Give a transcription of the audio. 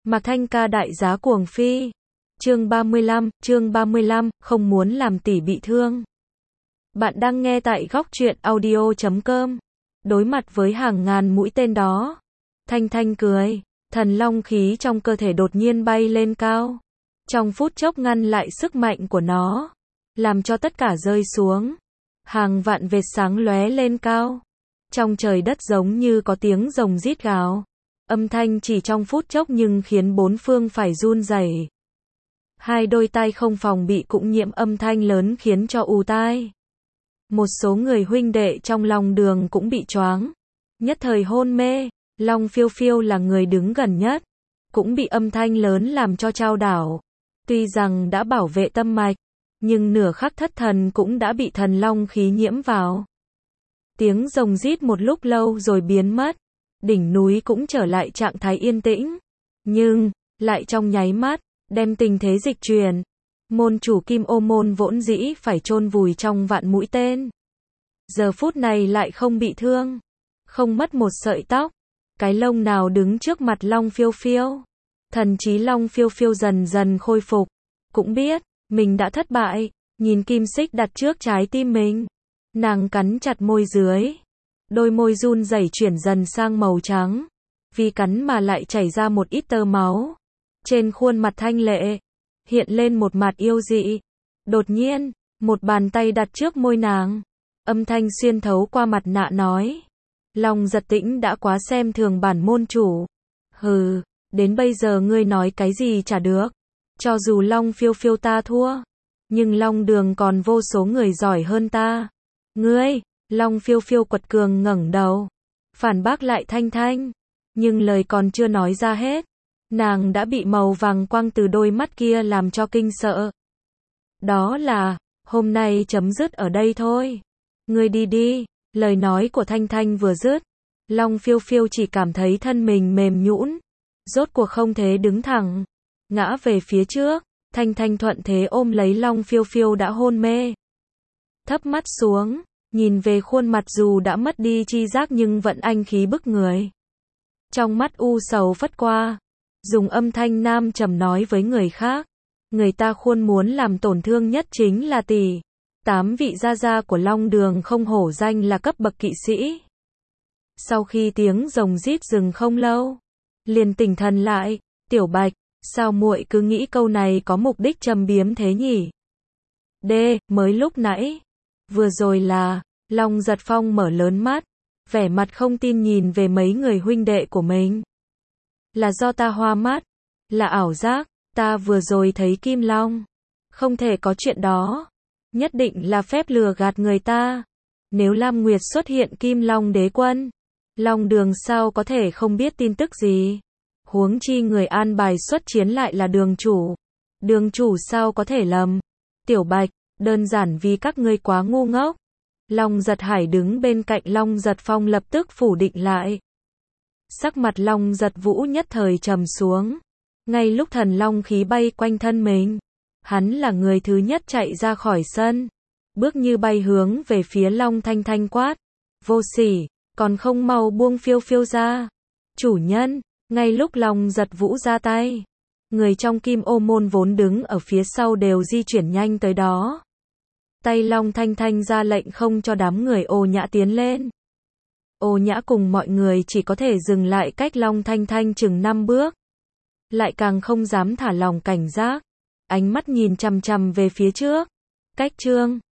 Mạc Thanh ca đại giá cuồng phi. Chương 35, không muốn làm tỷ bị thương. Bạn đang nghe tại góc truyện audio.com. Đối mặt với hàng ngàn mũi tên đó, Thanh Thanh cười, thần long khí trong cơ thể đột nhiên bay lên cao. Trong phút chốc ngăn lại sức mạnh của nó, làm cho tất cả rơi xuống. Hàng vạn vệt sáng lóe lên cao. Trong trời đất giống như có tiếng rồng rít gào. Âm thanh chỉ trong phút chốc nhưng khiến bốn phương phải run rẩy. Hai đôi tai không phòng bị cũng nhiễm âm thanh lớn khiến cho ù tai. Một số người huynh đệ trong Long Đường cũng bị choáng, nhất thời hôn mê. Long Phiêu Phiêu là người đứng gần nhất, cũng bị âm thanh lớn làm cho chao đảo. Tuy rằng đã bảo vệ tâm mạch, nhưng nửa khắc thất thần cũng đã bị thần long khí nhiễm vào. Tiếng rồng rít một lúc lâu rồi biến mất, đỉnh núi cũng trở lại trạng thái yên tĩnh, nhưng lại trong nháy mắt đem tình thế dịch chuyển. Môn chủ Kim Ô môn vốn dĩ phải chôn vùi trong vạn mũi tên, giờ phút này lại không bị thương, không mất một sợi tóc, cái lông nào đứng trước mặt Long Phiêu Phiêu. Thần trí Long Phiêu Phiêu dần dần khôi phục, cũng biết mình đã thất bại, nhìn kim xích đặt trước trái tim mình, nàng cắn chặt môi dưới, đôi môi run rẩy chuyển dần sang màu trắng, vì cắn mà lại chảy ra một ít tơ máu. Trên khuôn mặt thanh lệ hiện lên một mặt yêu dị. Đột nhiên, một bàn tay đặt trước môi nàng, âm thanh xuyên thấu qua mặt nạ nói: Long Giật Tĩnh đã quá xem thường bản môn chủ. Hừ, đến bây giờ ngươi nói cái gì chả được. Cho dù Long Phiêu Phiêu ta thua, nhưng Long Đường còn vô số người giỏi hơn ta. Ngươi, Long Phiêu Phiêu quật cường ngẩng đầu, phản bác lại Thanh Thanh, nhưng lời còn chưa nói ra hết, nàng đã bị màu vàng quang từ đôi mắt kia làm cho kinh sợ. Đó là, hôm nay chấm dứt ở đây thôi. Ngươi đi đi. Lời nói của Thanh Thanh vừa dứt, Long Phiêu Phiêu chỉ cảm thấy thân mình mềm nhũn, rốt cuộc không thể đứng thẳng, ngã về phía trước. Thanh Thanh thuận thế ôm lấy Long Phiêu Phiêu đã hôn mê. Thấp mắt xuống, nhìn về khuôn mặt dù đã mất đi chi giác nhưng vẫn anh khí bức người. Trong mắt u sầu phất qua, dùng âm thanh nam trầm nói với người khác: người ta khuôn muốn làm tổn thương nhất chính là tỷ. 8 vị gia gia của Long Đường không hổ danh là cấp bậc kỵ sĩ. Sau khi tiếng rồng rít dừng không lâu, liền tỉnh thần lại. Tiểu Bạch, sao muội cứ nghĩ câu này có mục đích châm biếm thế nhỉ? Mới lúc nãy, vừa rồi là, Long Giật Phong mở lớn mắt, vẻ mặt không tin nhìn về mấy người huynh đệ của mình. Là do ta hoa mắt, là ảo giác, ta vừa rồi thấy Kim Long. Không thể có chuyện đó. Nhất định là phép lừa gạt người ta. Nếu Lam Nguyệt xuất hiện Kim Long đế quân, Long Đường sao có thể không biết tin tức gì? Huống chi người an bài xuất chiến lại là đường chủ. Đường chủ sao có thể lầm? Tiểu Bạch, đơn giản vì các ngươi quá ngu ngốc. Long Giật Hải đứng bên cạnh Long Giật Phong lập tức phủ định lại. Sắc mặt Long Giật Vũ nhất thời trầm xuống. Ngay lúc thần long khí bay quanh thân mình, hắn là người thứ nhất chạy ra khỏi sân, bước như bay hướng về phía Long Thanh Thanh quát: vô sỉ, còn không mau buông Phiêu Phiêu ra. Chủ nhân. Ngay lúc Long Giật Vũ ra tay, người trong Kim Ô môn vốn đứng ở phía sau đều di chuyển nhanh tới đó. Tay Long Thanh Thanh ra lệnh không cho đám người Ô Nhã tiến lên. Ô Nhã cùng mọi người chỉ có thể dừng lại cách Long Thanh Thanh chừng 5 bước. Lại càng không dám thả lòng cảnh giác, ánh mắt nhìn chằm chằm về phía trước. Cách Trương